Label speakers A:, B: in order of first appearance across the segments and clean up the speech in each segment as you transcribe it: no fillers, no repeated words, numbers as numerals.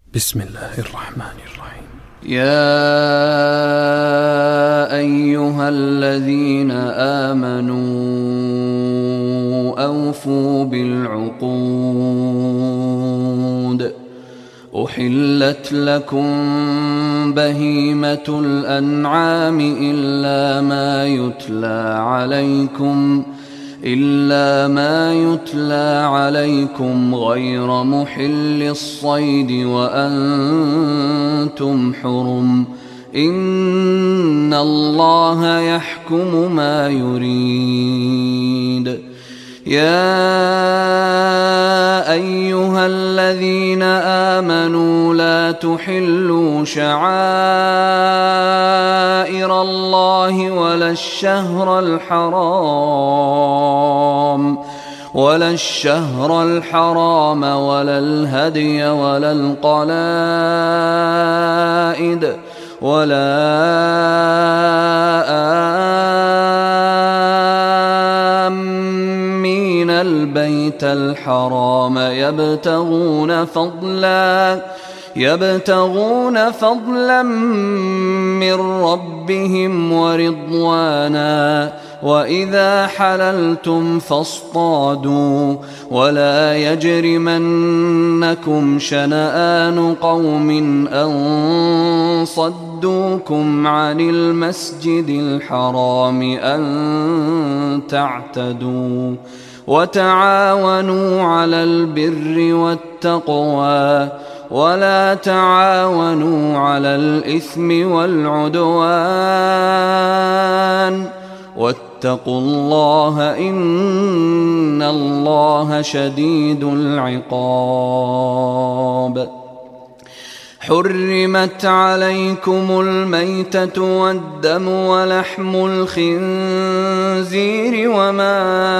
A: بسم الله الرحمن الرحيم.
B: يا أيها الذين آمنوا أوفوا بالعقود أحلت لكم بهيمة الأنعام إلا ما يتلى عليكم غير محل الصيد وأنتم حرم إن الله يحكم ما يريد. يا أيها الذين آمنوا لا تحلوا شعائر الله ولا الشهر الحرام ولا الهدي ولا القلائد ولا آمين البيت الحرام يبتغون فضلا من ربهم ورضوانا وإذا حللتم فاصطادوا ولا يجرمنكم شنآن قوم أن صدوكم عن المسجد الحرام أن تعتدوا وتعاونوا على البر والتقوى ولا تعاونوا على الإثم والعدوان واتقوا الله إن الله شديد العقاب. حرمت عليكم الميتة والدم ولحم الخنزير وما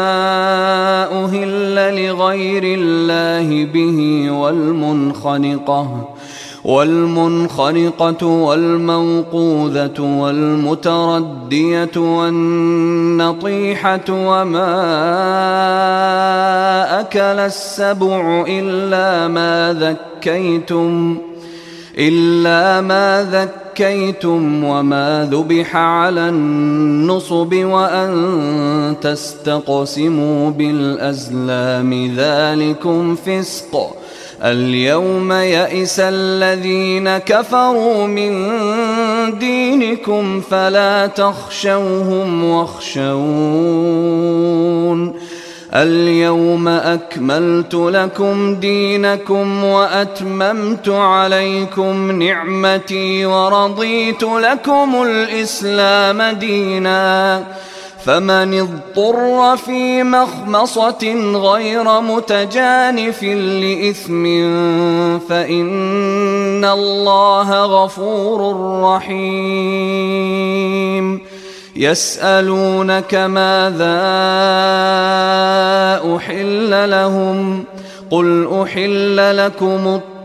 B: أهل لغير الله به والمنخنقة والموقوذة والمتردية والنطيحة وما أكل السبع إلا ما ذكيتم وما ذبح على النصب وأن تستقسموا بالأزلام ذلكم فسق. اليوم يئس الذين كفروا من دينكم فلا تخشوهم واخشون. اليوم أكملت لكم دينكم وأتممت عليكم نعمتي ورضيت لكم الإسلام دينا فمن اضطر في مخمصة غير متجانف لإثم فإن الله غفور رحيم. يسألونك ماذا أحل لهم قل أحل لكم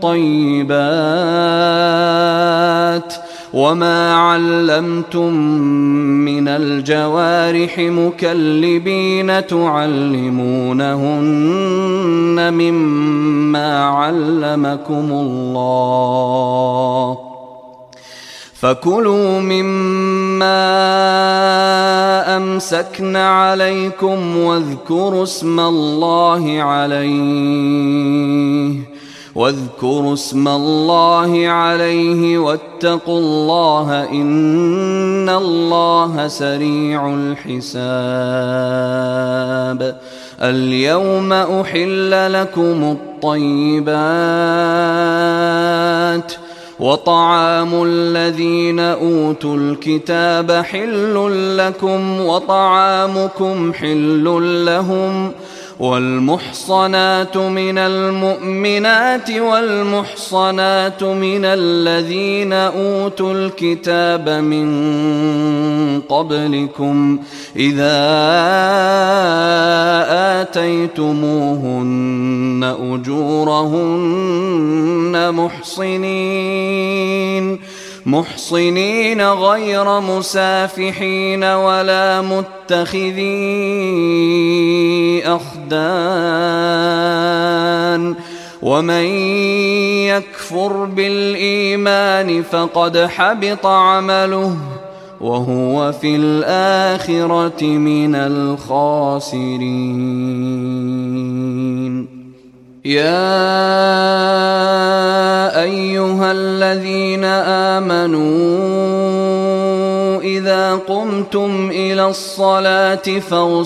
B: الطيبات وما علمتم من الجوارح مكلبين تعلمونهن مما علمكم الله فكلوا مما أمسكن عليكم واذكروا اسم الله عليه واتقوا الله إن الله سريع الحساب. اليوم أحل لكم الطيبات وطعام الذين أوتوا الكتاب حل لكم وطعامكم حل لهم والمحصنات من المؤمنات والمحصنات من الذين أوتوا الكتاب من قبلكم إذا آتيتموهن أجورهن محصنين غير مسافحين ولا متخذي أخدان ومن يكفر بالإيمان فقد حبط عمله وهو في الآخرة من الخاسرين. يا أيها الذين آمنوا إذا قمتم إلى الصلاة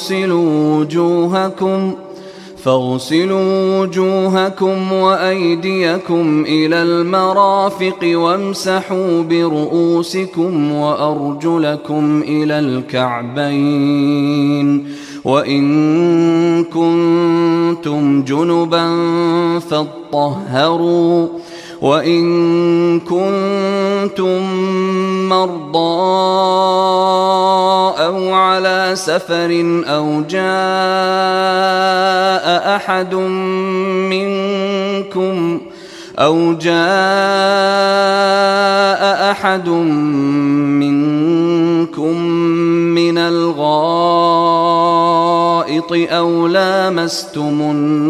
B: فاغسلوا وجوهكم وأيديكم إلى المرافق وامسحوا برؤوسكم وأرجلكم إلى الكعبين، وإن كنتم جنبا فاطهروا، وإن كنتم مرضى أو على سفر أو جاء أحد منكم من الغائط أو لامستم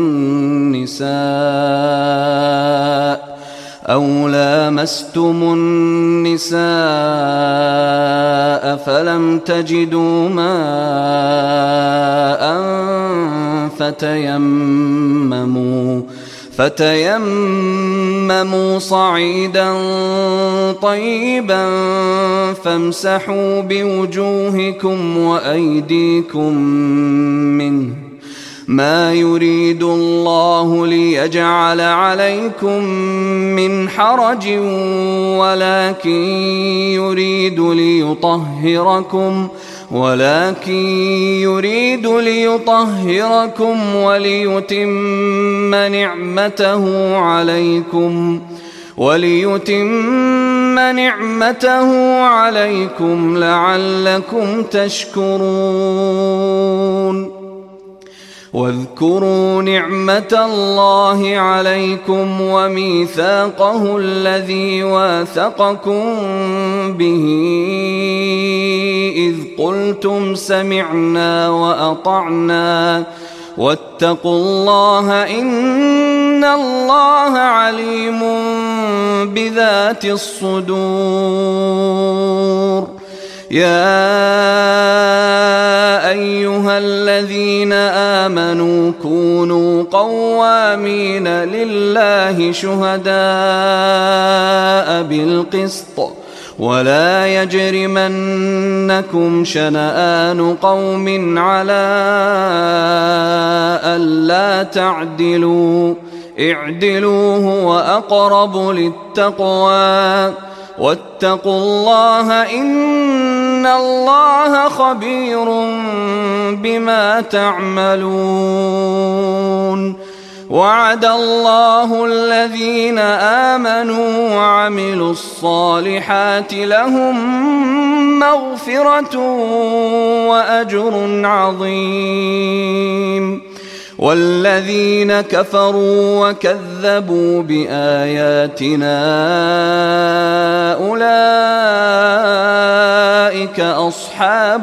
B: النساء فلم تجدوا ماء فتيمموا صعيدا طيبا فامسحوا بوجوهكم وأيديكم منه، ما يريد الله ليجعل عليكم من حرج ولكن يريد ليطهركم وليتم نعمته عليكم لعلكم تشكرون. واذكروا نعمة الله عليكم وميثاقه الذي واثقكم به إذ قلتم سمعنا وأطعنا واتقوا الله إن الله عليم بذات الصدور. يا أيها الذين آمنوا كونوا قوامين لله شهداء بالقسط ولا يجرمنكم شنآن قوم على ألا تعدلوا، اعدلوا هو أقرب للتقوى، واتقوا الله إن الله خبير بما تعملون. وعد الله الذين آمنوا وعملوا الصالحات لهم مغفرة وأجر عظيم، والذين كفروا وكذبوا بآياتنا أولئك أصحاب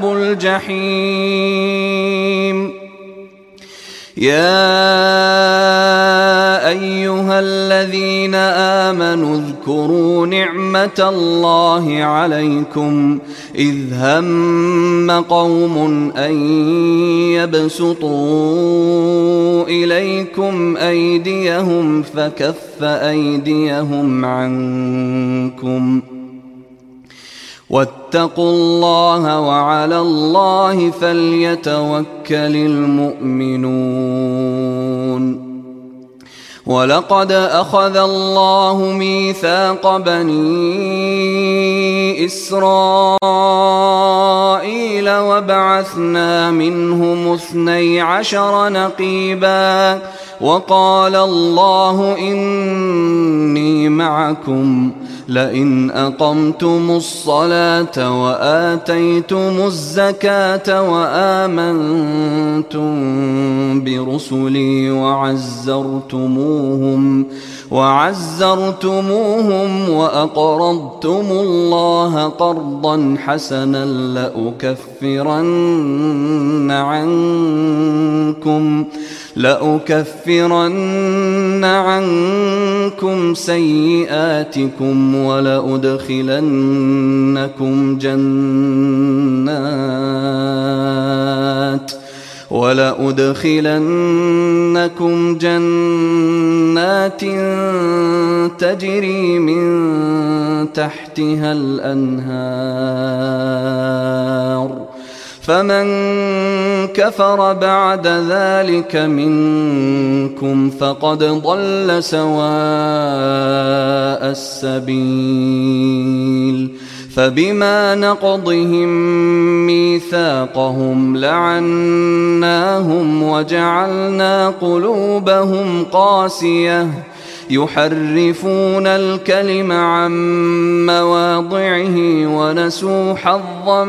B: الجحيم. يا أيها الذين آمنوا اذكروا نعمة الله عليكم إذ هم قوم أن يبسطوا إليكم أيديهم فكف أيديهم عنكم، واتقوا الله وعلى الله فليتوكل المؤمنون. ولقد أخذ الله ميثاق بني إسرائيل وبعثنا منهم 12 نقيبا، وقال الله إني معكم لئن أقمتم الصلاة وآتيتم الزكاة وآمنتم برسلي وعزرتموهم وأقرضتم الله قرضا حسنا لأكفرن عنكم سيئاتكم ولأدخلنكم جنات تجري من تحتها الأنهار فمن كفر بعد ذلك منكم فقد ضل سواء السبيل فبما نقضهم ميثاقهم لعناهم وجعلنا قلوبهم قاسية يحرفون الكلم عن مواضعه ونسوا حظا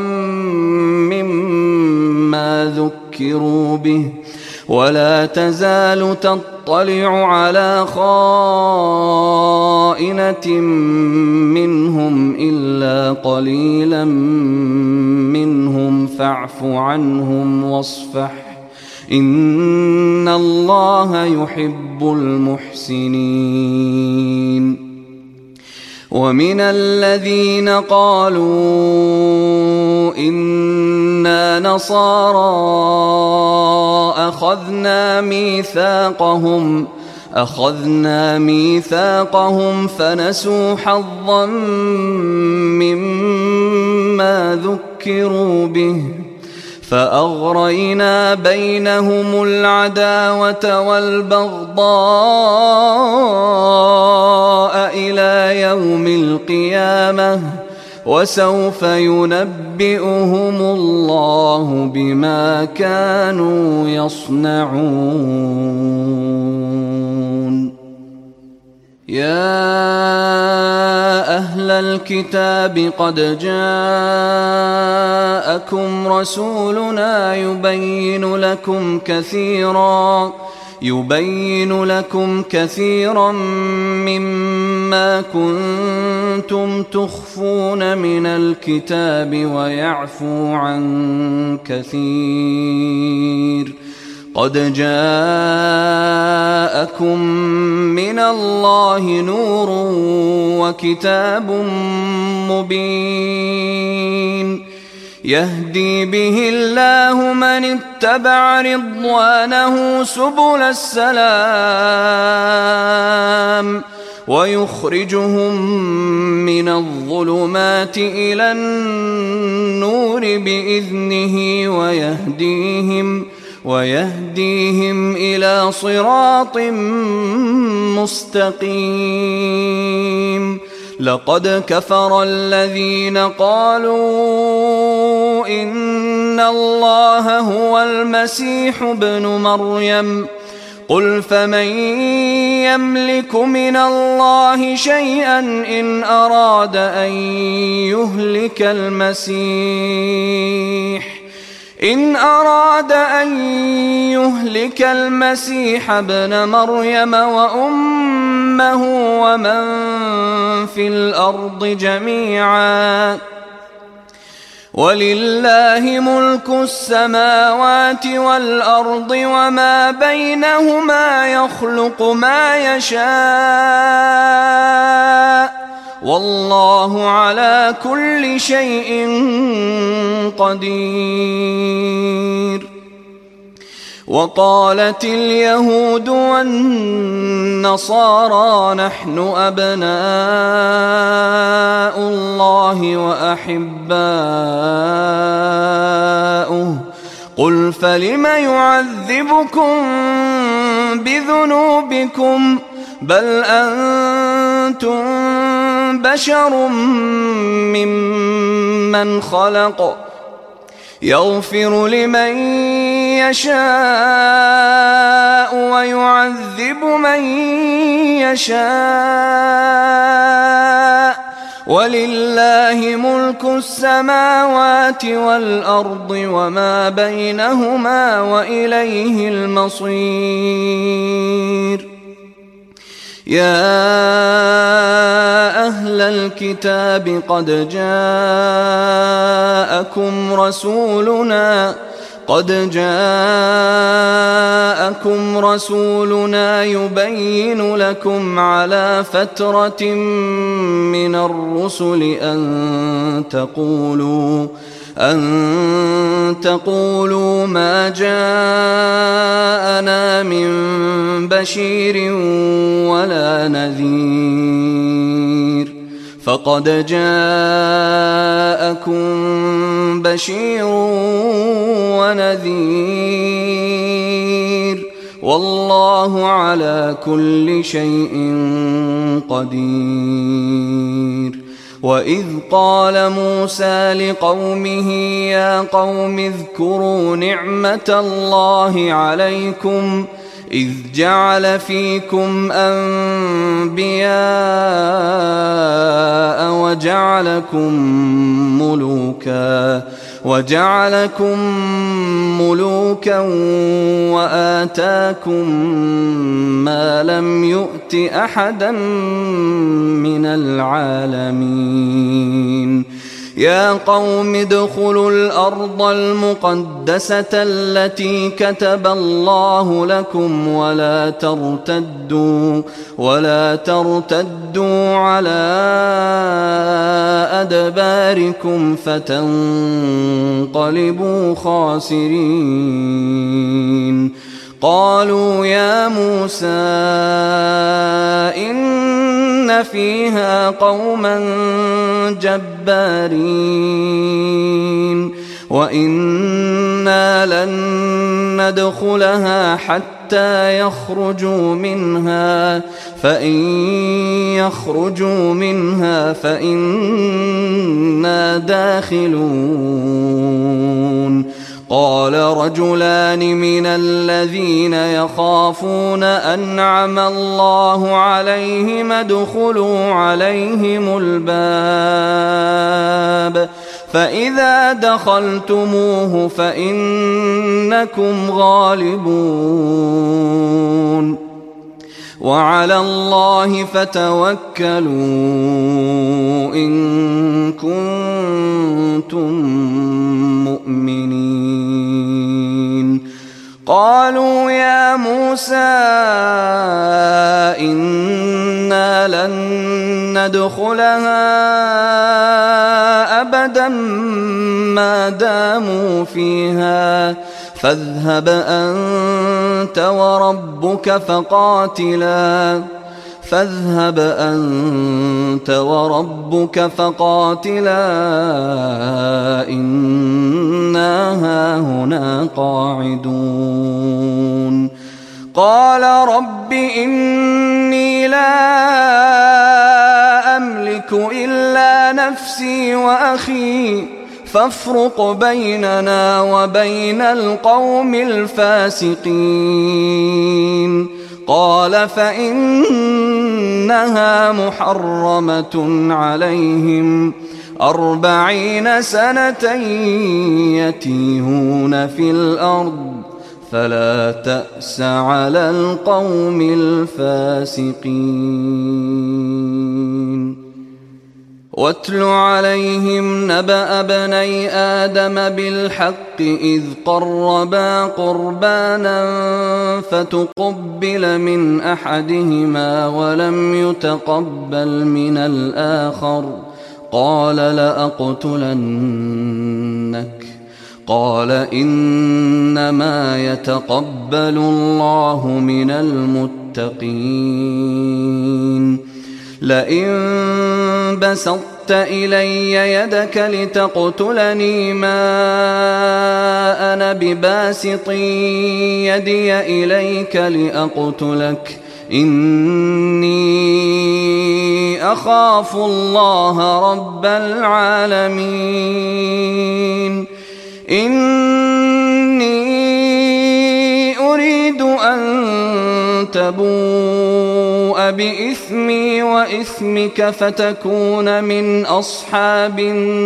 B: مما ذكروا به ولا تزال تطلع على خائنة منهم إلا قليلا منهم فاعف عنهم واصفح إن الله يحب المحسنين. ومن الذين قالوا إنا نصارى أخذنا ميثاقهم فنسوا حظا مما ذكروا به فأغرينا بينهم العداوة والبغضاء إلى يوم القيامة وسوف ينبئهم الله بما كانوا يصنعون. يا أهل الكتاب قد جاءكم رسولنا يبين لكم كثيرا مما كنتم تخفون من الكتاب ويعفو عن كثير قد جاءكم من الله نور وكتاب مبين يهدي به الله من اتبع رضوانه سبل السلام ويخرجهم من الظلمات إلى النور بإذنه ويهديهم إلى صراط مستقيم. لقد كفر الذين قالوا إن الله هو المسيح ابن مريم قل فمن يملك من الله شيئا إن أراد أن يهلك المسيح ابن مريم وأمه ومن في الأرض جميعا ولله ملك السماوات والأرض وما بينهما يخلق ما يشاء والله على كل شيء قدير. وقالت اليهود والنصارى نحن أبناء الله وأحباؤه قل فلم يعذبكم بذنوبكم بل أنتم بشر ممن خلق يغفر لمن يشاء ويعذب من يشاء ولله ملك السماوات والأرض وما بينهما وإليه المصير. يا أهل الكتاب قد قد جاءكم رسولنا يبين لكم على فترة من الرسل أن تقولوا ما جاءنا من بشير ولا نذير، فقد جاءكم بشير ونذير، والله على كل شيء قدير. وإذ قال موسى لقومه يا قوم اذكروا نعمة الله عليكم إذ جعل فيكم أنبياء وجعلكم ملوكا وآتاكم ما لم يؤت أحدا من العالمين. يا قوم ادخلوا الأرض المقدسة التي كتب الله لكم ولا ترتدوا على أدباركم فتنقلبوا خاسرين. قالوا يا موسى إن فيها قوما جبارين وإنا لن ندخلها حتى يخرجوا منها فإن يخرجوا منها فإنا داخلون. قال رجلان من الذين يخافون أنعم الله عليهم ادخلوا عليهم الباب فإذا دخلتموه فإنكم غالبون وعلى الله فتوكلوا إن كنتم مؤمنين. قالوا يا موسى إنا لن ندخلها أبدا ما داموا فيها فاذهب أنت وربك فقاتلا إنا هاهنا قاعدون. قال رب إني لا أملك إلا نفسي وأخي فافرق بيننا وبين القوم الفاسقين. قال فإنها محرمة عليهم 40 سنة يتيهون في الأرض فلا تأس على القوم الفاسقين. واتل عليهم نبأ بني آدم بالحق إذ قربا قربانا فتقبل من أحدهما ولم يتقبل من الآخر قال لأقتلنك. قال إنما يتقبل الله من المتقين. لئن بسطت إلي يدك لتقتلني ما أنا بباسط يدي إليك لأقتلك إني أخاف الله رب العالمين. إني أريد أن تبوء بإثمي وإثمك فتكون من أصحاب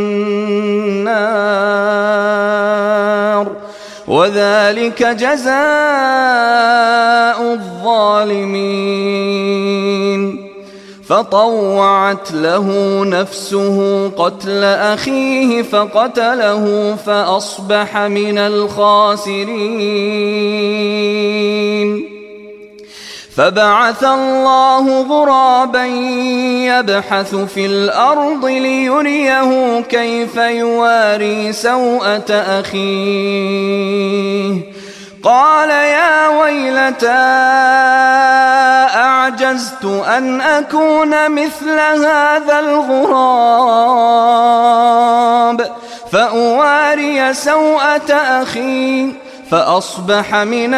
B: النار وذلك جزاء الظالمين. فطوعت له نفسه قتل أخيه فقتله فأصبح من الخاسرين. فبعث الله غرابا يبحث في الأرض ليريه كيف يواري سوءة أخيه. قال يا ويلتى أعجزت أن أكون مثل هذا الغراب فأواري سوءة أخي فأصبح من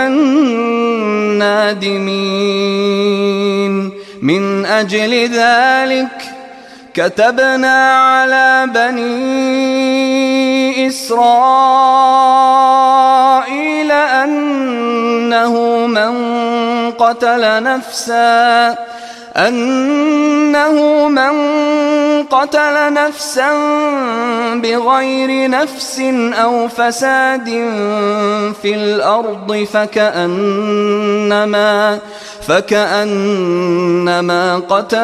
B: النادمين. من أجل ذلك كتبنا على بني إسرائيل أنه من قتل نفسا بغير نفس أو فساد في الأرض فكأنما قتل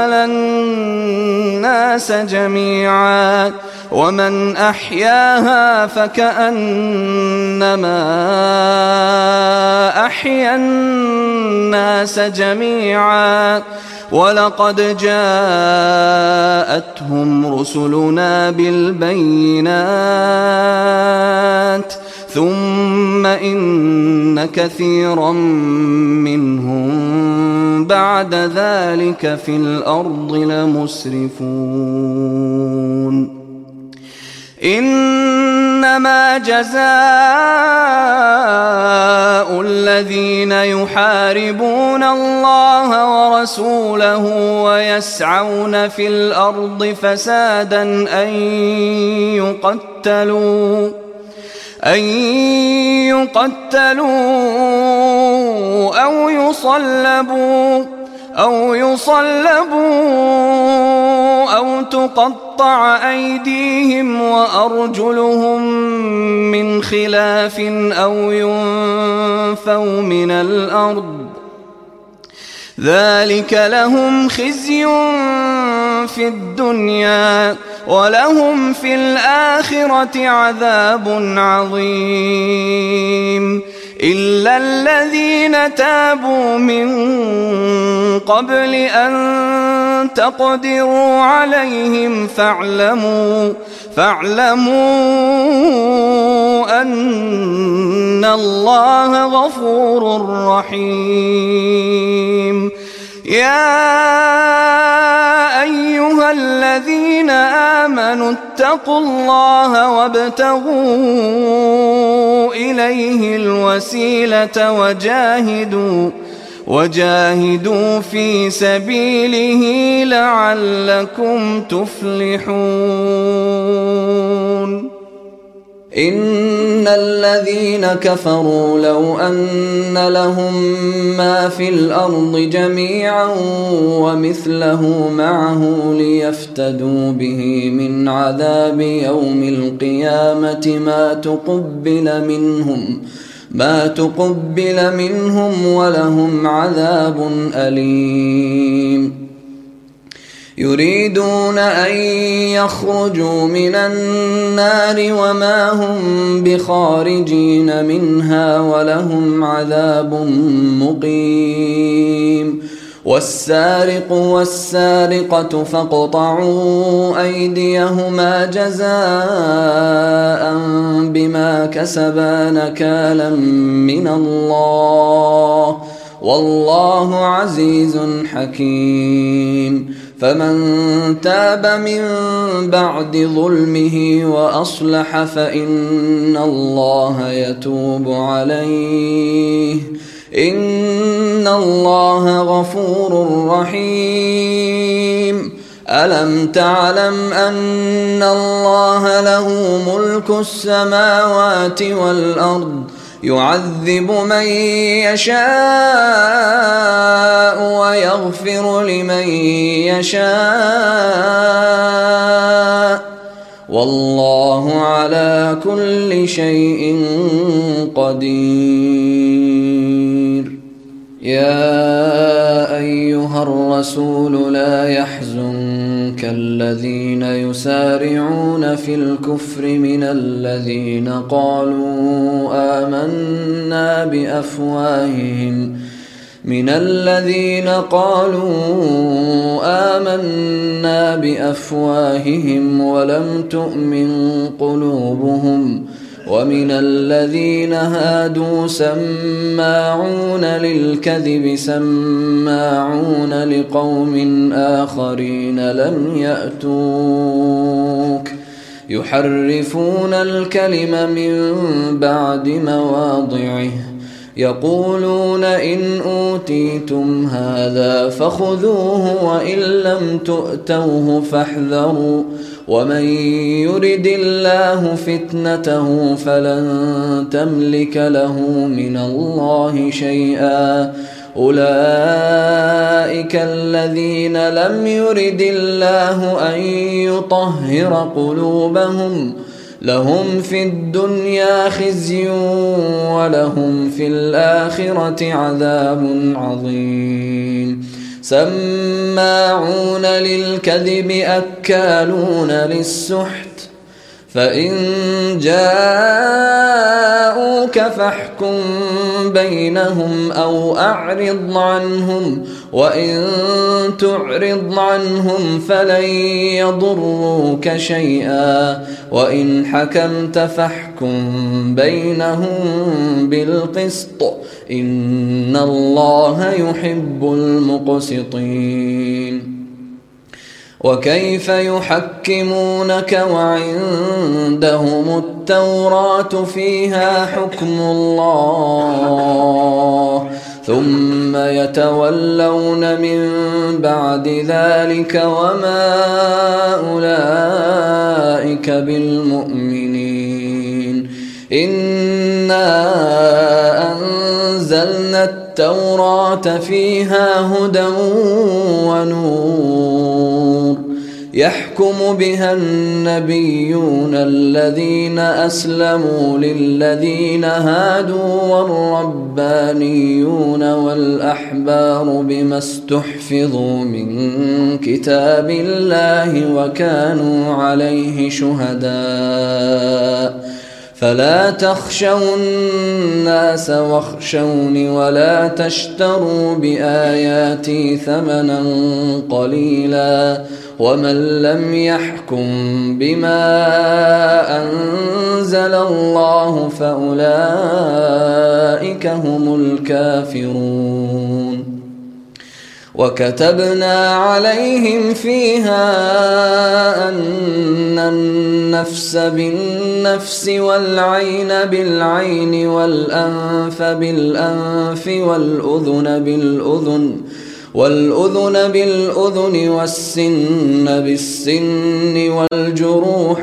B: الناس جميعا ومن أحياها فكأنما أحيا الناس جميعا. ولقد جاءتهم رسلنا بالبينات ثم إن كثيرا منهم بعد ذلك في الأرض لمسرفون. إنما جزاء الذين يحاربون الله ورسوله ويسعون في الأرض فسادا أن يقتلوا أو يصلبوا أو تقطع أيديهم وأرجلهم من خلاف أو ينفوا من الأرض. ذلك لهم خزي في الدنيا ولهم في الآخرة عذاب عظيم. إلا الذين تابوا من قبل أن تقدروا عليهم فاعلموا أن الله غفور رحيم. يا أيها الذين آمنوا اتقوا الله وابتغوا إليه الوسيلة وجاهدوا في سبيله لعلكم تفلحون. إن الذين كفروا لو أن لهم ما في الأرض جميعا ومثله معه ليفتدوا به من عذاب يوم القيامة ما تقبل منهم ولهم عذاب أليم. يريدون أن يخرجوا من النار وما هم بخارجين منها ولهم عذاب مقيم. والسارق والسارقة فاقطعوا أيديهما جزاء بما كسبا نكالا من الله والله عزيز حكيم. فمن تاب من بعد ظلمه وأصلح فإن الله يتوب عليه إن الله غفور رحيم. ألم تعلم أن الله له ملك السماوات والأرض يعذب من يشاء ويغفر لمن يشاء والله على كل شيء قدير. يا أيها
C: أيها الرسول لا يحزنك الذين يسارعون في الكفر من الذين قالوا آمنا بأفواههم ولم تؤمن قلوبهم ومن الذين هادوا سماعون للكذب سماعون لقوم آخرين لم يأتوك يحرفون الكلم من بعد مواضعه يقولون إن أوتيتم هذا فخذوه وإن لم تؤتوه فاحذروا ومن يرد الله فتنته فلن تملك له من الله شيئا أولئك الذين لم يرد الله أن يطهر قلوبهم لهم في الدنيا خزي ولهم في الآخرة عذاب عظيم سماعون للكذب أكالون للسحت فإن جاءوك فاحكم بينهم أو أعرض عنهم وإن تعرض عنهم فلن يضروك شيئا وإن حكمت فاحكم بينهم بالقسط إن الله يحب المقسطين وكيف يحكمونك وعندهم التوراة فيها حكم الله ثم يتولون من بعد ذلك وما أولئك بالمؤمنين إنا أنزلنا التوراة فيها هدى ونور يحكم بها النبيون الذين أسلموا للذين هادوا والربانيون والأحبار بما استحفظوا من كتاب الله وكانوا عليه شهداء فلا تخشوا الناس واخشوني ولا تشتروا بآياتي ثمنا قليلا ومن لم يحكم بما أنزل الله فأولئك هم الكافرون وكتبنا عليهم فيها أن النفس بالنفس والعين بالعين والأنف بالأنف والأذن بالأذن والسن بالسن والجروح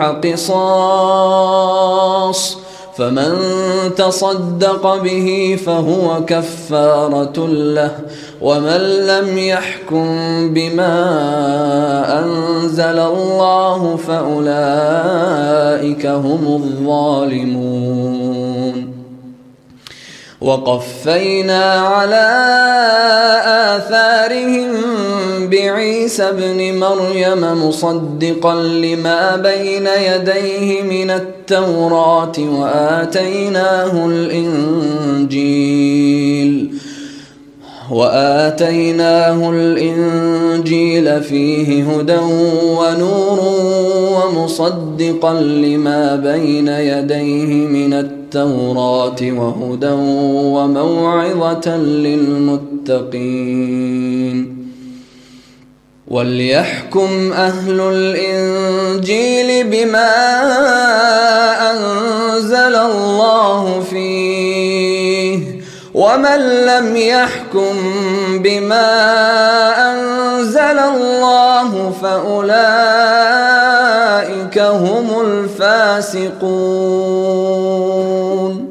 C: قصاص فمن تصدق به فهو كفارة له ومن لم يحكم بما أنزل الله فأولئك هم الظالمون وقفينا على آثارهم بعيسى ابن مريم مصدقا لما بين يديه من التوراة وآتيناه الإنجيل فيه هدى ونور ومصدقا لما بين يديه من التوراة وهدى وموعظة للمتقين وليحكم أهل الإنجيل بما أنزل الله فيه ومن لم يحكم بما أنزل الله فأولئك هم الفاسقون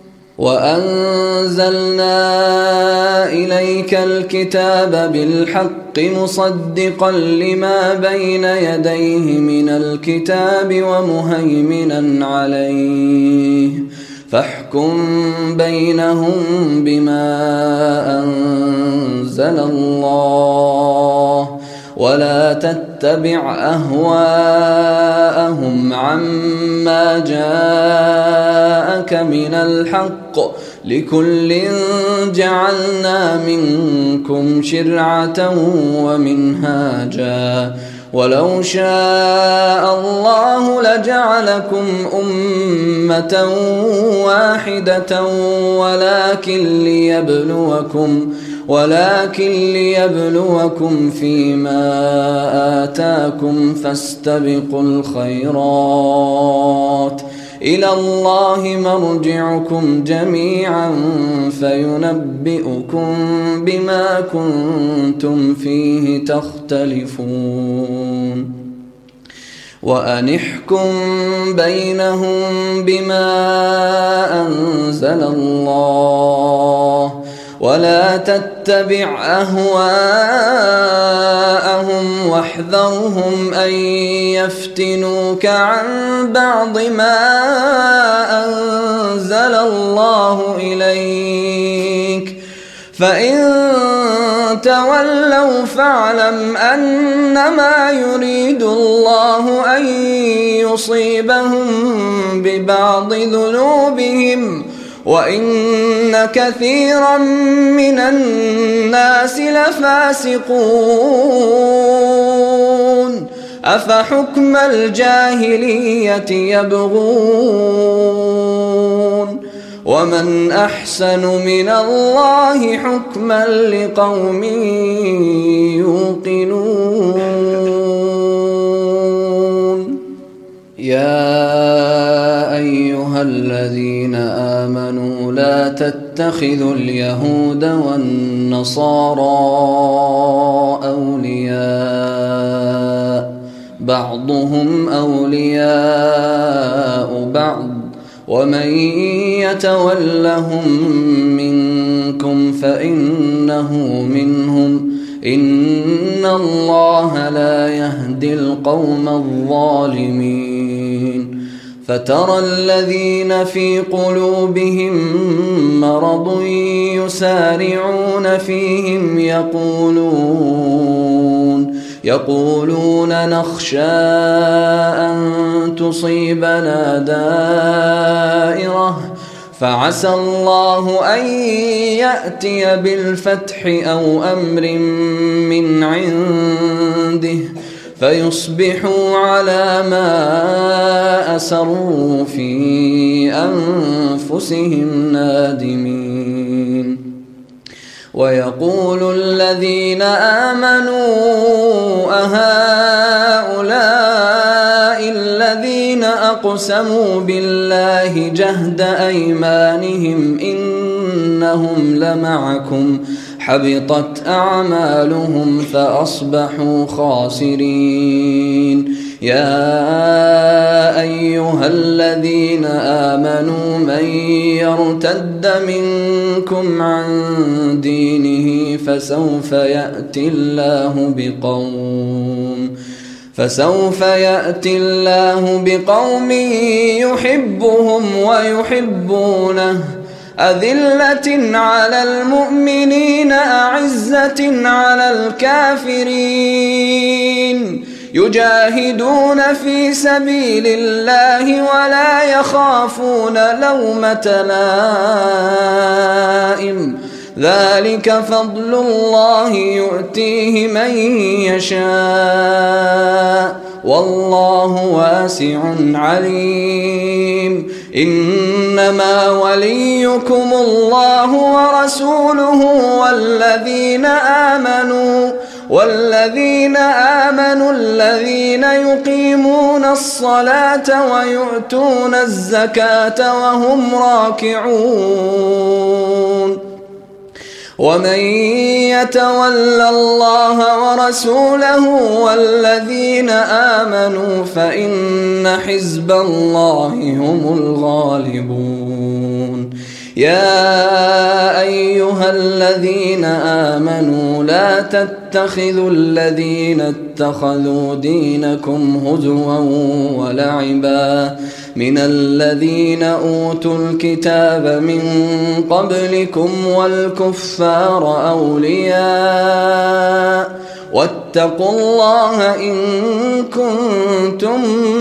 C: وأنزلنا إليك الكتاب بالحق مصدقا لما بين يديه من الكتاب ومهيمنا عليه فاحكم بينهم بما أنزل الله ولا تتبع أهواءهم عما جاءك من الحق لكل جعلنا منكم شرعة ومنهاجا ولو شاء الله لجعلكم أمة واحدة ولكن ليبلوكم فيما آتاكم فاستبقوا الخيرات إلى الله مرجعكم جميعا فينبئكم بما كنتم فيه تختلفون وأنحكم بينهم بما أنزل الله ولا تتبع أهواءهم واحذرهم أن يفتنوك عن بعض ما أنزل الله إليك فإن تولوا فاعلم أنما يريد الله أن يصيبهم ببعض ذنوبهم وإن كثيرا من الناس لفاسقون أفحكم الجاهلية يبغون ومن أحسن من الله حكما لقوم يوقنون يا أيها الذين آمنوا لا تتخذوا اليهود والنصارى أولياء بعضهم أولياء بعض ومن يتولهم منكم فإنه منهم إن الله لا يهدي القوم الظالمين فترى الذين في قلوبهم مرض يسارعون فيهم يقولون نخشى أن تصيبنا دائرة فعسى الله أن يأتي بالفتح أو أمر من عنده فيصبحوا على ما أسروا في أنفسهم نادمين ويقول الذين آمنوا أهؤلاء الذين أقسموا بالله جهد أيمانهم إنهم لمعكم حبطت أعمالهم فأصبحوا خاسرين يا أيها الذين آمنوا من يرتد منكم عن دينه فسوف يأتي الله بقوم يحبهم ويحبونه أذلة على المؤمنين أعزة على الكافرين يجاهدون في سبيل الله ولا يخافون لومة لائم ذلك فضل الله يؤتيه من يشاء والله واسع عليم إنما وليكم الله ورسوله والذين آمنوا الذين يقيمون الصلاة ويؤتون الزكاة وهم راكعون ومن يتول الله ورسوله والذين آمنوا فإن حزب الله هم الغالبون يا أيها الذين آمنوا لا تتخذوا الذين اتخذوا دينكم هزوا ولعبا من الذين أوتوا الكتاب من قبلكم والكفار أولياء واتقوا الله إن كنتم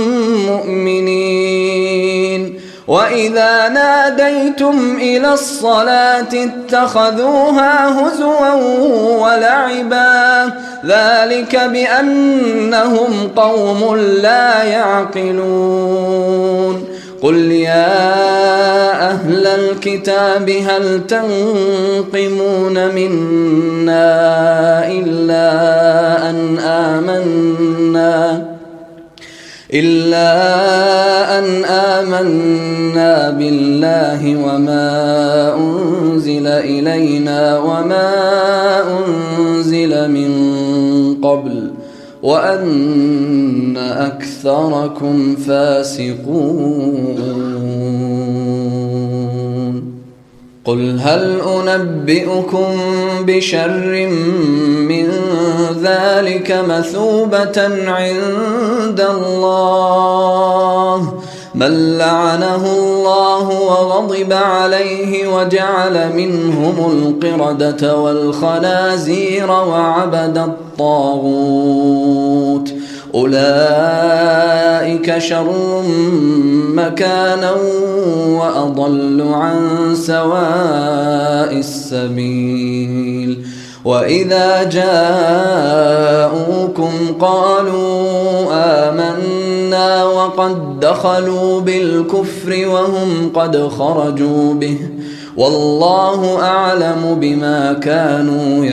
C: مؤمنين. وإذا ناديتم إلى الصلاة اتخذوها هزوا ولعبا ذلك بأنهم قوم لا يعقلون. قل يا أهل الكتاب هل تنقمون منا إلا أن آمنا بالله وما أنزل إلينا وما أنزل من قبل وأن أكثركم فاسقون. قل هل أنبئكم بشر من ذلك مثوبة عند الله من لعنه الله وغضب عليه وجعل منهم القردة والخنازير وعبد الطاغوت أولئك شر مكانا وأضل عن سواء السبيل. وإذا جاءوكم قالوا آمنا وقد دخلوا بالكفر وهم قد خرجوا به والله أعلم بما كانوا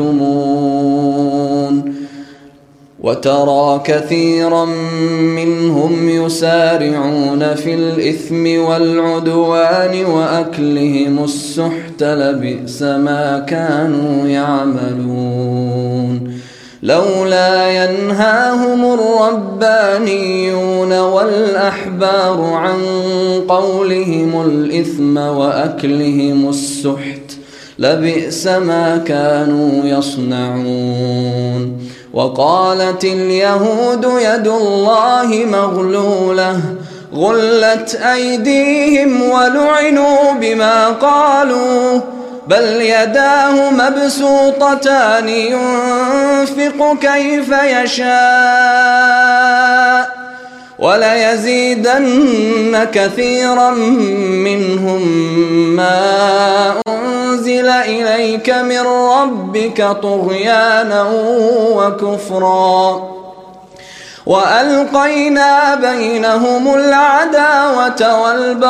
C: يكتمون. وترى كثيرا منهم يسارعون في الإثم والعدوان وأكلهم السحت لبئس ما كانوا يعملون. لولا ينهاهم الربانيون والأحبار عن قولهم الإثم وأكلهم السحت لبئس ما كانوا يصنعون. وقالت اليهود يد الله مغلولة غلت أيديهم ولعنوا بما قالوا بل يداه مبسوطتان ينفق كيف يشاء وليزيدن كثيرا منهم ما أنزل إليك من ربك طغيانا وكفرا وألقينا بينهم العداوة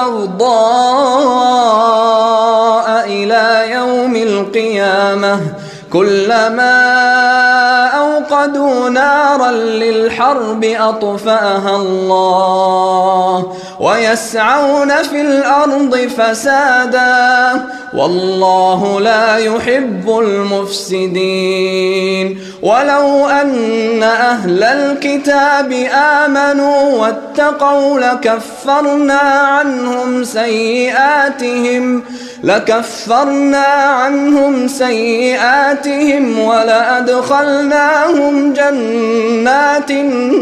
C: والبغضاء إلى يوم القيامة كلما أوقدوا نارا للحرب أطفأها الله ويسعون في الأرض فسادا والله لا يحب المفسدين. ولو أن أهل الكتاب آمنوا واتقوا لكفرنا عنهم سيئاتهم ولأدخلناهم جنات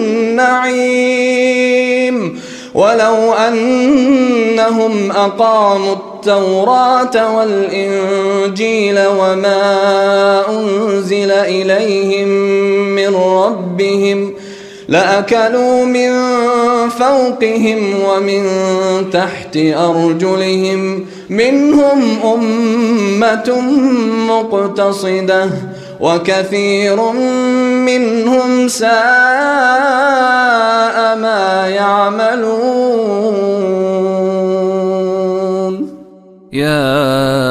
C: النعيم. ولو أنهم أقاموا التوراة والإنجيل وما أنزل إليهم من ربهم لأكلوا من فوقهم ومن تحت أرجلهم منهم أمة مقتصدة وكثير منهم ساء ما يعملون.
D: يا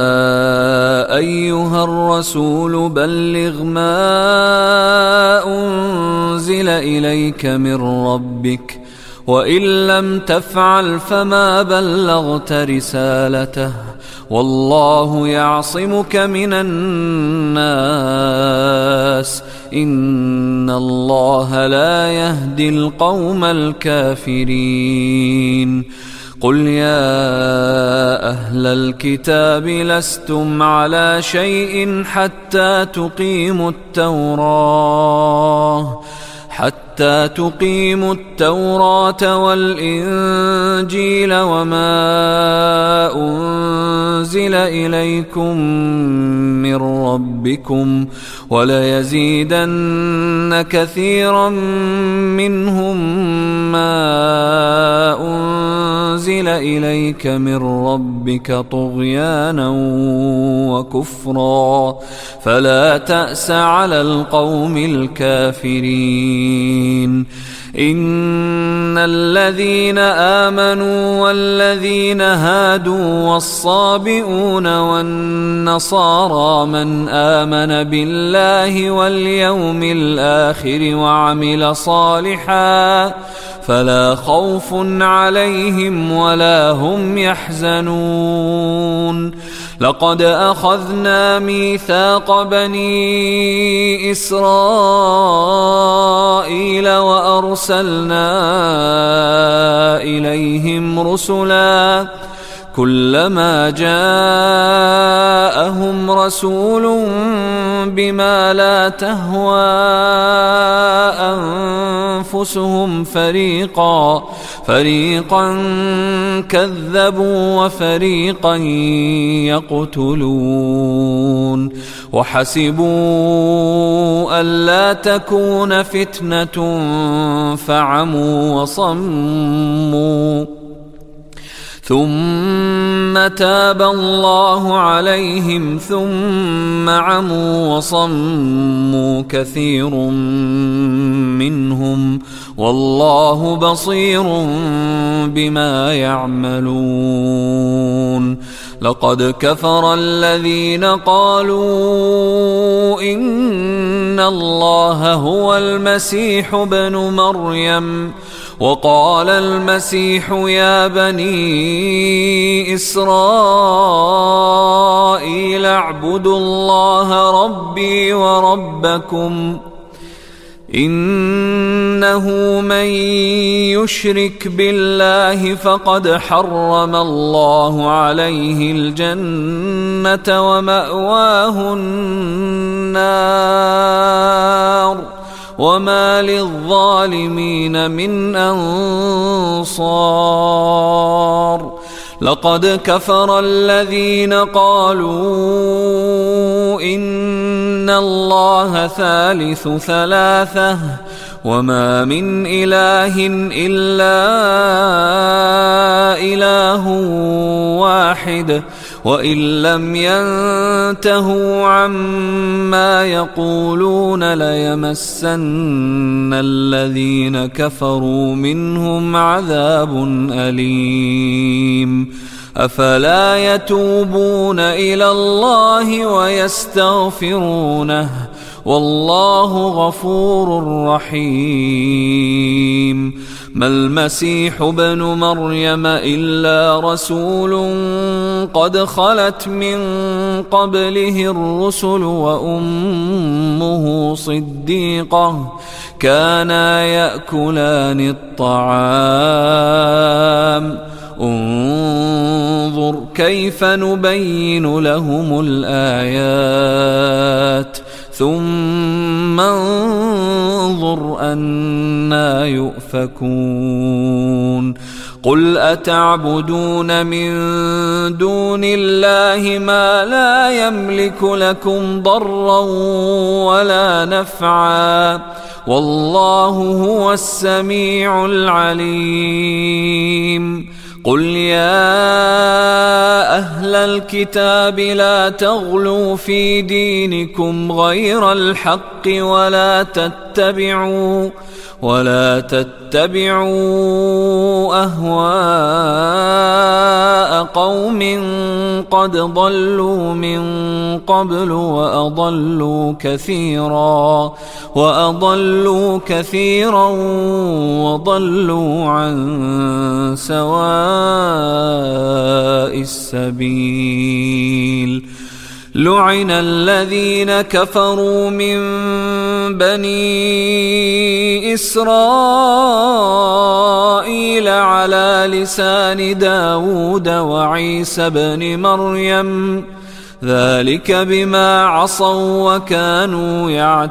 D: أيها الرسول بلغ ما أنزل إليك من ربك وإن لم تفعل فما بلغت رسالته والله يعصمك من الناس إن الله لا يهدي القوم الكافرين. قل يا أهل الكتاب لستم على شيء حتى تقيموا التوراة والإنجيل وما أنزل إليكم من ربكم وليزيدن كثيرا منهم ما أنزل إليك من ربك طغيانا وكفرا فلا تأس على القوم الكافرين. إن الذين آمنوا والذين هادوا والصابئون والنصارى من آمن بالله واليوم الآخر وعمل صالحا فلا خوف عليهم ولا هم يحزنون. لقد أخذنا ميثاق بني إسرائيل وأرسلنا إليهم رسلا كلما جاءهم رسول بما لا تهوى أنفسهم فريقا كذبوا وفريقا يقتلون وحسبوا ألا تكون فتنة فعموا وصموا ثم تاب الله عليهم ثم عموا وصموا كثير منهم والله بصير بما يعملون. لقد كفر الذين قالوا إن الله هو المسيح ابن مريم وقال المسيح يا بني إسرائيل اعبدوا الله ربي وربكم إنه من يشرك بالله فقد حرم الله عليه الجنة ومأواه النار وما للظالمين من أنصار. لقد كفر الذين قالوا إن الله ثالث ثلاثة وما من إله إلا إله واحد وإن لم ينتهوا عما يقولون ليمسن الذين كفروا منهم عذاب أليم. أفلا يتوبون إلى الله ويستغفرونه والله غفور رحيم. ما المسيح ابن مريم إلا رسول قد خلت من قبله الرسل وأمه صديقة كانا يأكلان الطعام انظر كيف نبين لهم الآيات ثم انظر أنى يؤفكون. قل أتعبدون من دون الله ما لا يملك لكم ضرا ولا نفعا والله هو السميع العليم. قل يا أهل الكتاب لا تغلوا في دينكم غير الحق ولا تتبعوا أهواء قوم قد ضلوا من قبل وأضلوا كثيرا وضلوا عن سواء السبيل. لعن الذين كفروا من بني إسرائيل على على لسان داود وعيسى بن مريم ذلك بما عصوا وكانوا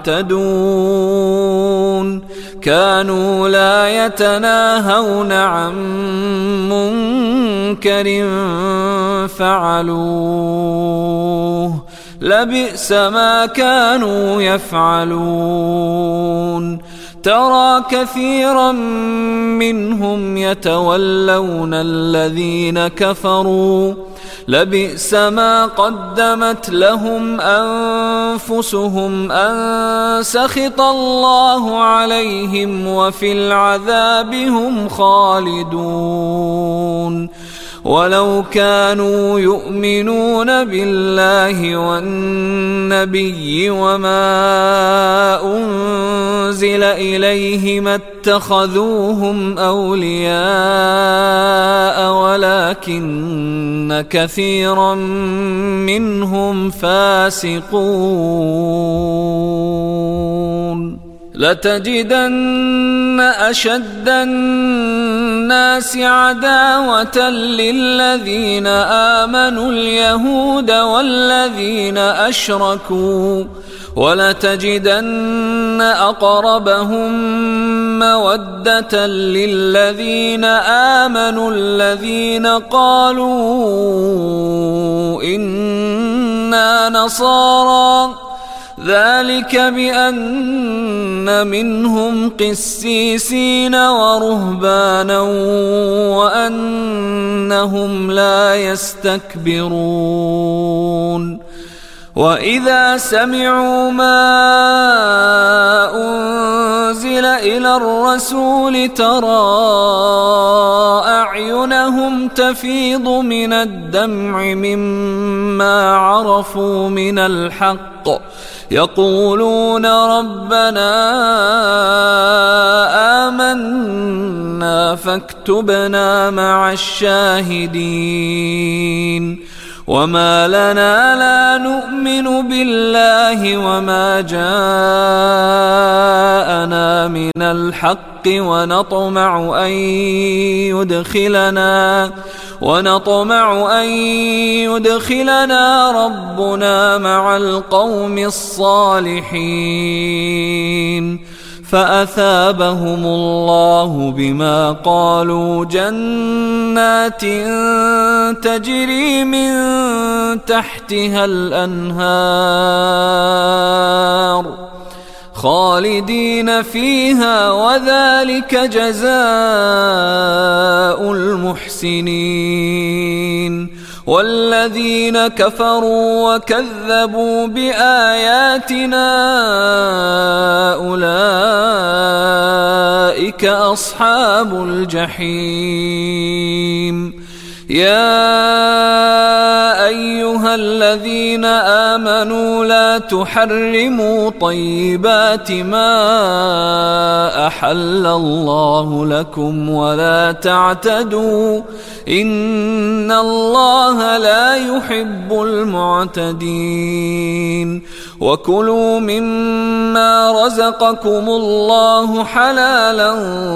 D: يعتدون كانوا لا يتناهون عن منكر فعلوه لبئس ما كانوا يفعلون ترى كثيرا منهم يتولون الذين كفروا لبئس ما قدمت لهم أنفسهم أن سخط الله عليهم وفي العذاب هم خالدون ولو كانوا يؤمنون بالله والنبي وما أنزل إليه ما اتخذوهم أولياء ولكن كثيرا منهم فاسقون لتجدن أشد الناس عداوة للذين آمنوا اليهود والذين أشركوا ولتجدن أقربهم مودة للذين آمنوا الذين قالوا إنا نصارى ذلك بأن منهم قسيسين ورهبانا وأنهم لا يستكبرون وإذا سمعوا ما أنزل إلى الرسول ترى أعينهم تفيض من الدمع مما عرفوا من الحق يقولون ربنا آمنا فاكتبنا مع الشاهدين وما لنا لا نؤمن بالله وما جاءنا من الحق ونطمع أن يدخلنا ربنا مع القوم الصالحين فأثابهم الله بما قالوا جنات تجري من تحتها الأنهار خالدين فيها وذلك جزاء المحسنين والذين كفروا وكذبوا بآياتنا أولئك أصحاب الجحيم يا أيها الذين آمنوا لا تحرموا طيبات ما أحل الله لكم ولا تعتدوا إن الله لا يحب المعتدين وكلوا مما رزقكم الله حلالا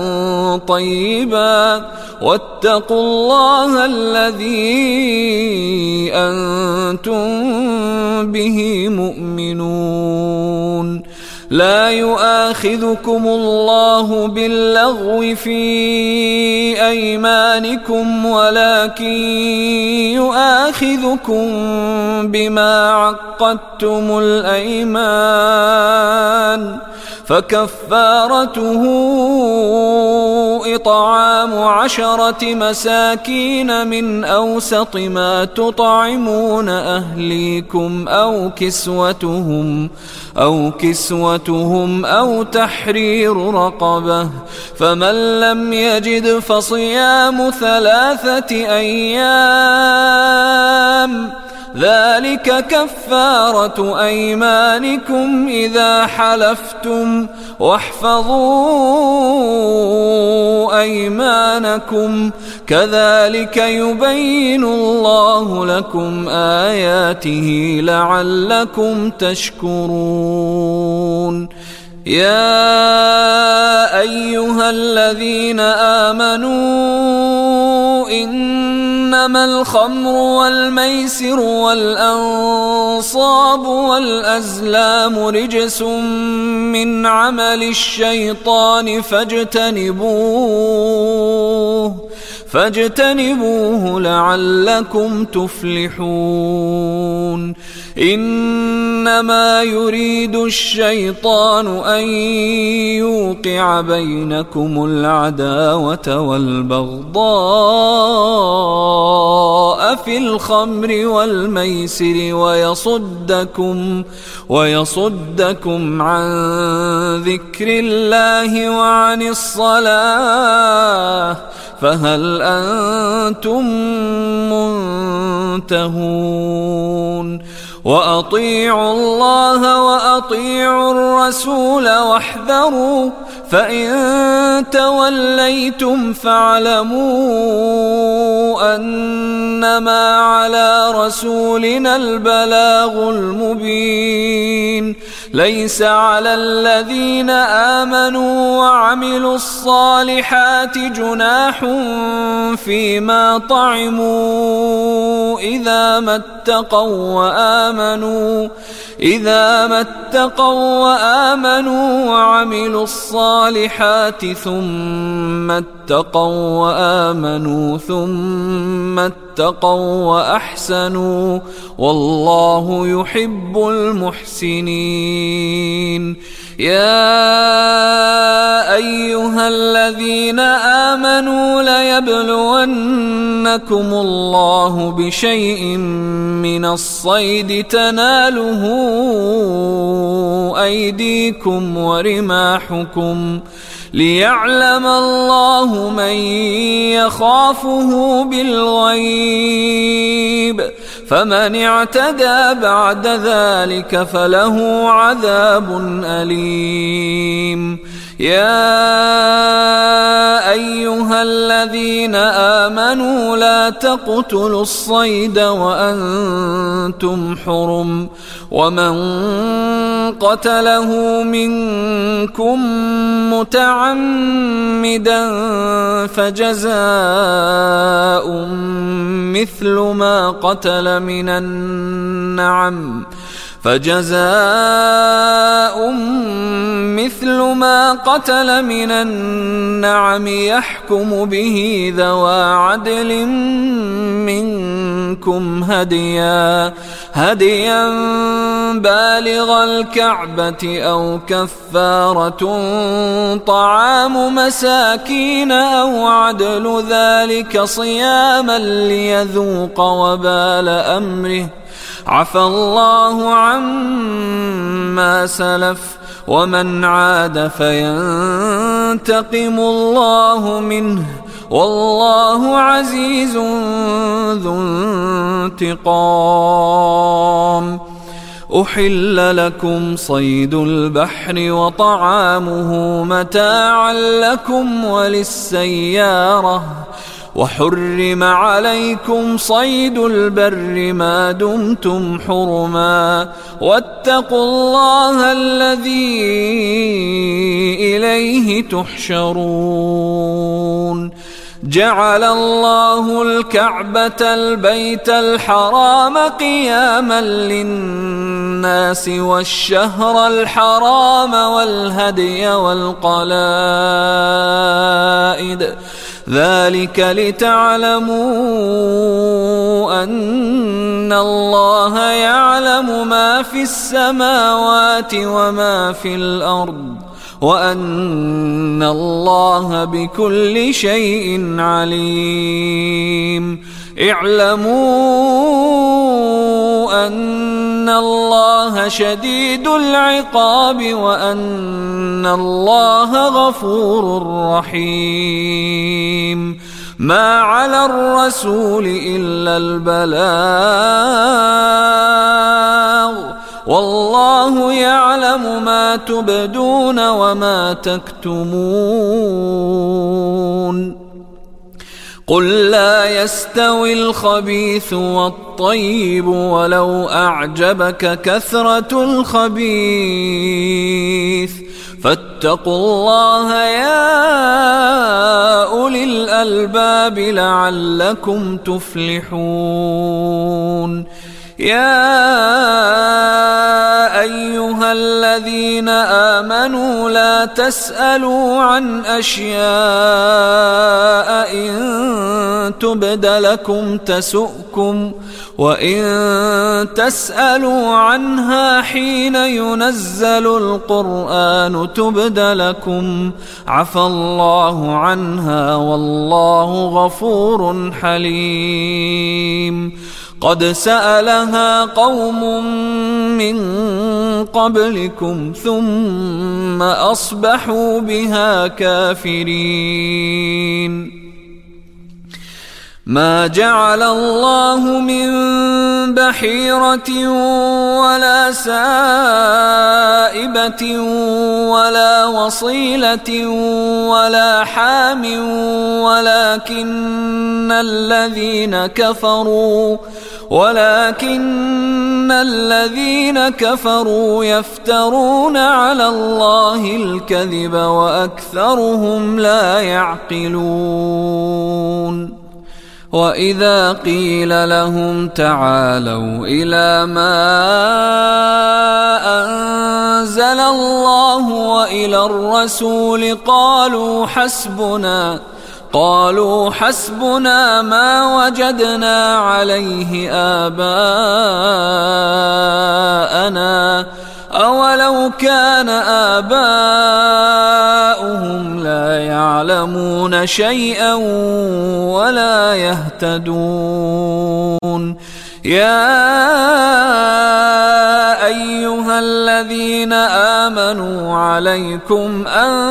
D: طيبا واتقوا الله الذي أنتم به مؤمنون لا يؤاخذكم الله باللغو في أيمانكم ولكن يؤاخذكم بما عقدتم الأيمان فكفارته إطعام 10 مساكين من أوسط ما تطعمون أهليكم أو كسوتهم أو تحرير رقبة فمن لم يجد فصيام 3 أيام ذلك كفارة أيمانكم إذا حلفتم واحفظوا أيمانكم كذلك يبين الله لكم آياته لعلكم تشكرون يا أيها الذين آمنوا إنما الخمر والميسر والأنصاب والأزلام رجس من عمل الشيطان فاجتنبوه لعلكم تفلحون إنما يريد الشيطان أن يوقع بينكم العداوة والبغضاء في الخمر والميسر ويصدكم عن ذكر الله وعن الصلاة فهل أنتم منتهون وأطيعوا الله وأطيعوا الرسول واحذروا فإن توليتم فاعلموا أنما على رسولنا البلاغ المبين ليس على الذين آمنوا وعملوا الصالحات جناح فيما طعموا إذا ما اتقوا وآمنوا وعملوا الصالحات ثم اتقوا وأحسنوا والله يحب المحسنين يا أيها الذين آمنوا ليبلونكم الله بشيء من الصيد تناله أيديكم ورماحكم ليعلم الله من يخافه بالغيب فمن اعتدى بعد ذلك فله عذاب أليم يا أيها الذين آمنوا لا تقتلوا الصيد وأنتم حرم ومن قتله منكم متعمدا فجزاء مثل ما قتل من النعم يحكم به ذوى عدل منكم هديا بالغ الكعبة أو كفارة طعام مساكين أو عدل ذلك صياما ليذوق وبال أمره عفى الله عما سلف ومن عاد فينتقم الله منه والله عزيز ذو انتقام أحل لكم صيد البحر وطعامه متاعا لكم وللسيارة وحرم عليكم صيد البر ما دمتم حرما واتقوا الله الذي إليه تحشرون جعل الله الكعبة البيت الحرام قياما للناس والشهر الحرام والهدي والقلائد ذلك لتعلموا أن الله يعلم ما في السماوات وما في الأرض وأن الله بكل شيء عليم اعلموا أن الله شديد العقاب وأن الله غفور رحيم ما على الرسول إلا البلاغ والله يعلم ما تبدون وما تكتمون قل لا يستوي الخبيث والطيب ولو أعجبك كثرة الخبيث فاتقوا الله يا أولي الألباب لعلكم تفلحون. يا أيها الذين آمنوا لا تسألوا عن أشياء إن تبد لكم تسؤكم، وإن تسألوا عنها حين ينزل القرآن تبد لكم عفى الله عنها والله غفور حليم. قد سألها قوم من قبلكم ثم أصبحوا بها كافرين. ما جعل الله من بحيرة ولا سائبة ولا وصيلة ولا حام ولكن الذين كفروا يفترون على الله الكذب وأكثرهم لا يعقلون. وإذا قيل لهم تعالوا إلى ما أنزل الله وإلى الرسول قالوا حسبنا ما وجدنا عليه آباءنا أولو كان آباؤهم لا يعلمون شيئا ولا يهتدون. يا أيها الذين آمنوا عليكم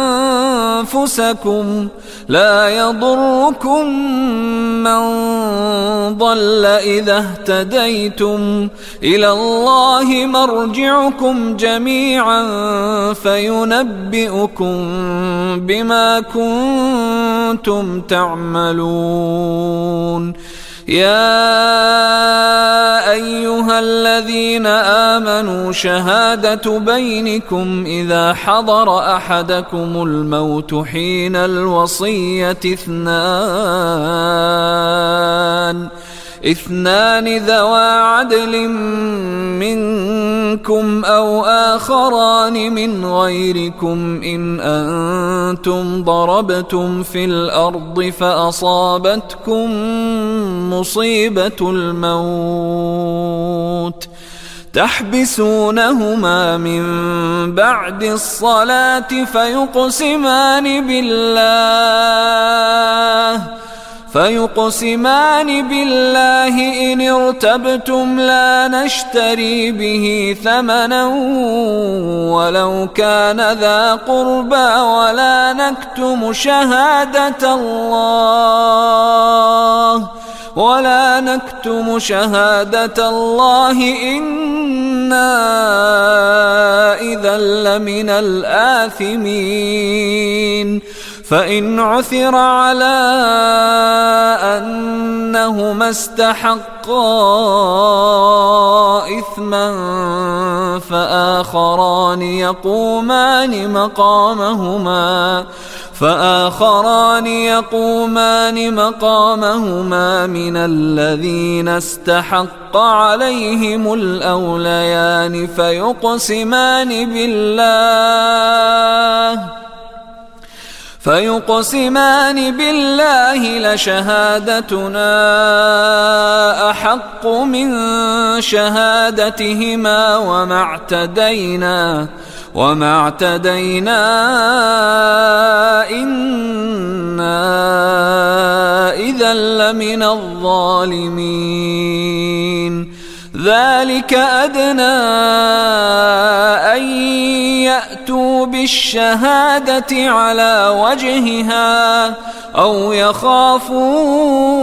D: أنفسكم لا يضركم من ضل إذا اهتديتم إلى الله مرجعكم جميعا فينبئكم بما كنتم تعملون. يا أيها الذين آمنوا شهادة بينكم إذا حضر أحدكم الموت حين الوصية اثنان ذوى عدل منكم أو آخران من غيركم إن أنتم ضربتم في الأرض فأصابتكم مصيبة الموت تحبسونهما من بعد الصلاة فيقسمان بالله إن ارتبتم لا نشتري به ثمنا ولو كان ذا قربى ولا نكتم شهادة الله إنا إذا لمن الآثمين. فإن عثر على أنهما استحقا إثما فآخران يقومان مقامهما من الذين استحق عليهم الأوليان فيقسمان بالله لشهادتنا أحق من شهادتهما وما اعتدينا إنا إذا لمن الظالمين. ذلك أدنى أن يأتوا بالشهادة على وجهها أو يخافوا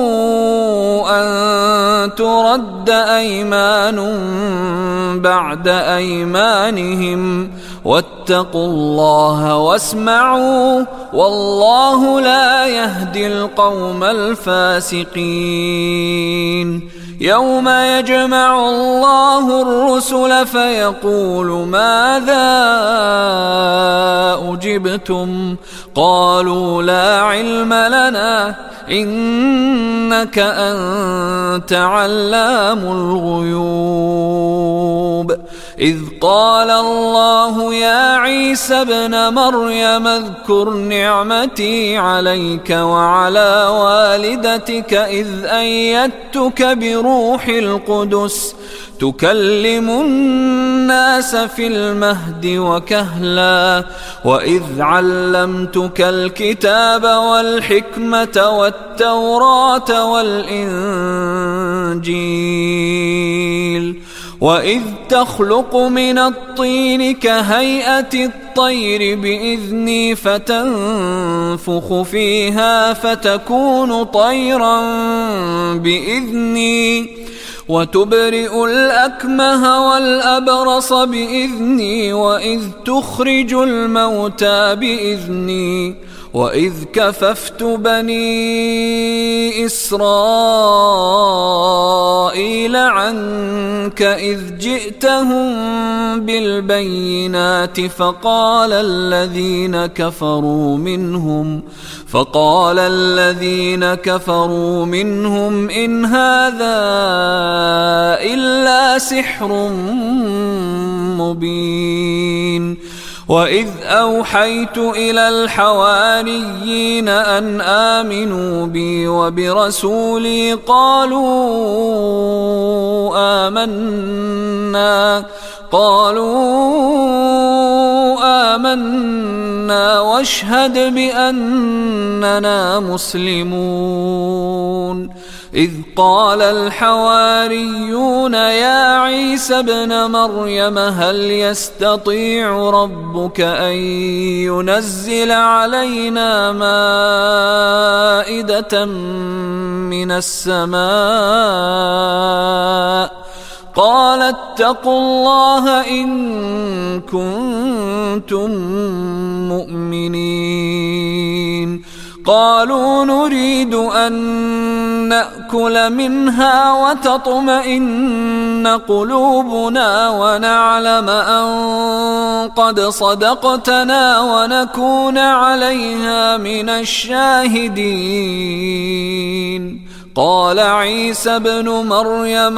D: أن ترد أيمان بعد أيمانهم واتقوا الله واسمعوا والله لا يهدي القوم الفاسقين. يوم يجمع الله الرسل فيقول ماذا أجبتم قالوا لا علم لنا إنك أنت علام الغيوب إذ قال الله يا عيسى ابن مريم اذكر نعمتي عليك وعلى والدتك إذ أيدتك بروح القدس تكلم الناس في المهد وكهلا وإذ علمتك الكتاب والحكمة والتوراة والإنجيل وإذ تخلق من الطين كهيئة الطير بإذني فتنفخ فيها فتكون طيرا بإذني وتبرئ الأكمه والأبرص بإذني وإذ تخرج الموتى بإذني وإذ كففت بني إسرائيل عنك إذ جئتهم بالبينات فقال الذين كفروا منهم إن هذا إلا سحر مبين وإذ أوحيت إلى الحواريين أن آمنوا بي وبرسولي قالوا آمنا واشهد بأننا مسلمون إذ قال الحواريون يا عيسى ابن مريم هل يستطيع ربك أن ينزل علينا مائدة من السماء قال اتقوا الله إن كنتم مؤمنين قالوا نريد أن نأكل منها وتطمئن قلوبنا ونعلم أن قد صدقتنا ونكون عليها من الشاهدين قال عيسى ابن مريم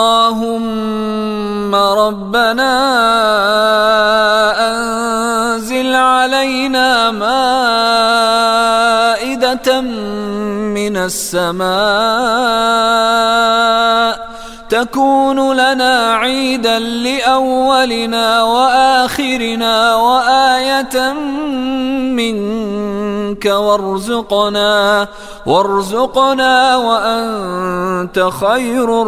D: اللهم ربنا أنزل علينا مائدة من السماء تكون لنا عيدا لأولنا وآخرنا وآية منك وارزقنا وأنت خير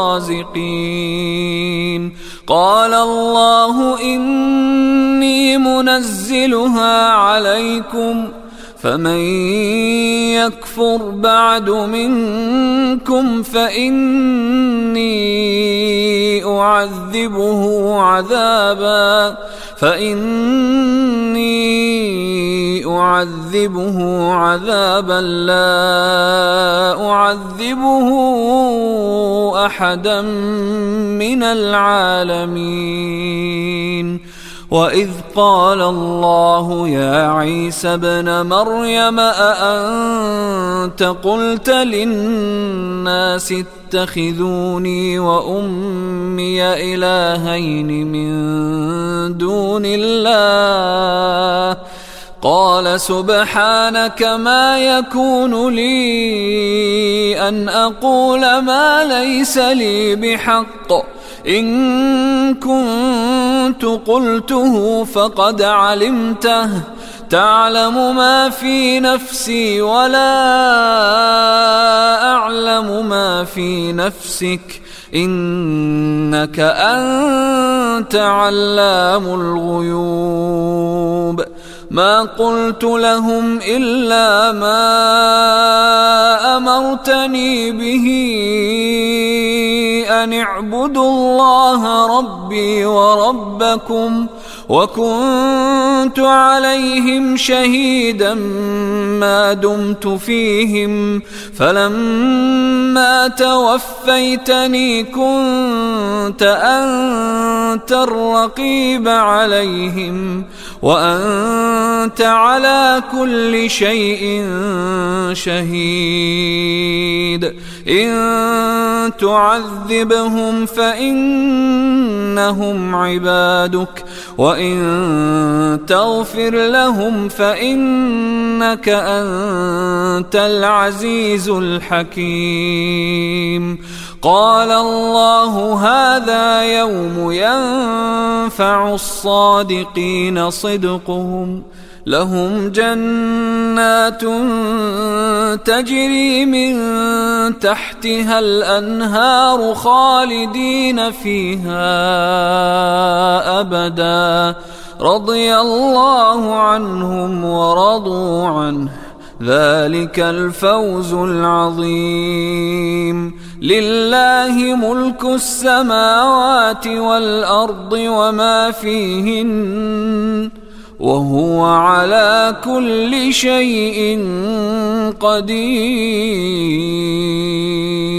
D: الرازقين قال الله إني منزلها عليكم فمن يكفر بعد منكم فإني أعذبه عذابا لا أعذبه أحدا من العالمين وإذ قال الله يا عيسى ابن مريم أأنت قلت للناس اتخذوني وأمي إلهين من دون الله قال سبحانك ما يكون لي أن أقول ما ليس لي بحق إن كنت قلته فقد علمته تعلم ما في نفسي ولا أعلم ما في نفسك إنك أنت علام الغيوب ما قلت لهم إلا ما أمرتني به أن اعبدوا الله ربي وربكم وكنت عليهم شهيدا ما دمت فيهم فلما توفيتني كنت أنت الرقيب عليهم وأنت على كل شيء شهيد إن تعذبهم فإنهم عبادك وإن تغفر لهم فإنك أنت العزيز الحكيم قال الله هذا يوم ينفع الصادقين صدقهم لهم جنات تجري من تحتها الأنهار خالدين فيها أبدا رضي الله عنهم ورضوا عنه ذلك الفوز العظيم لله ملك السماوات والأرض وما فيهن وهو على كل شيء قدير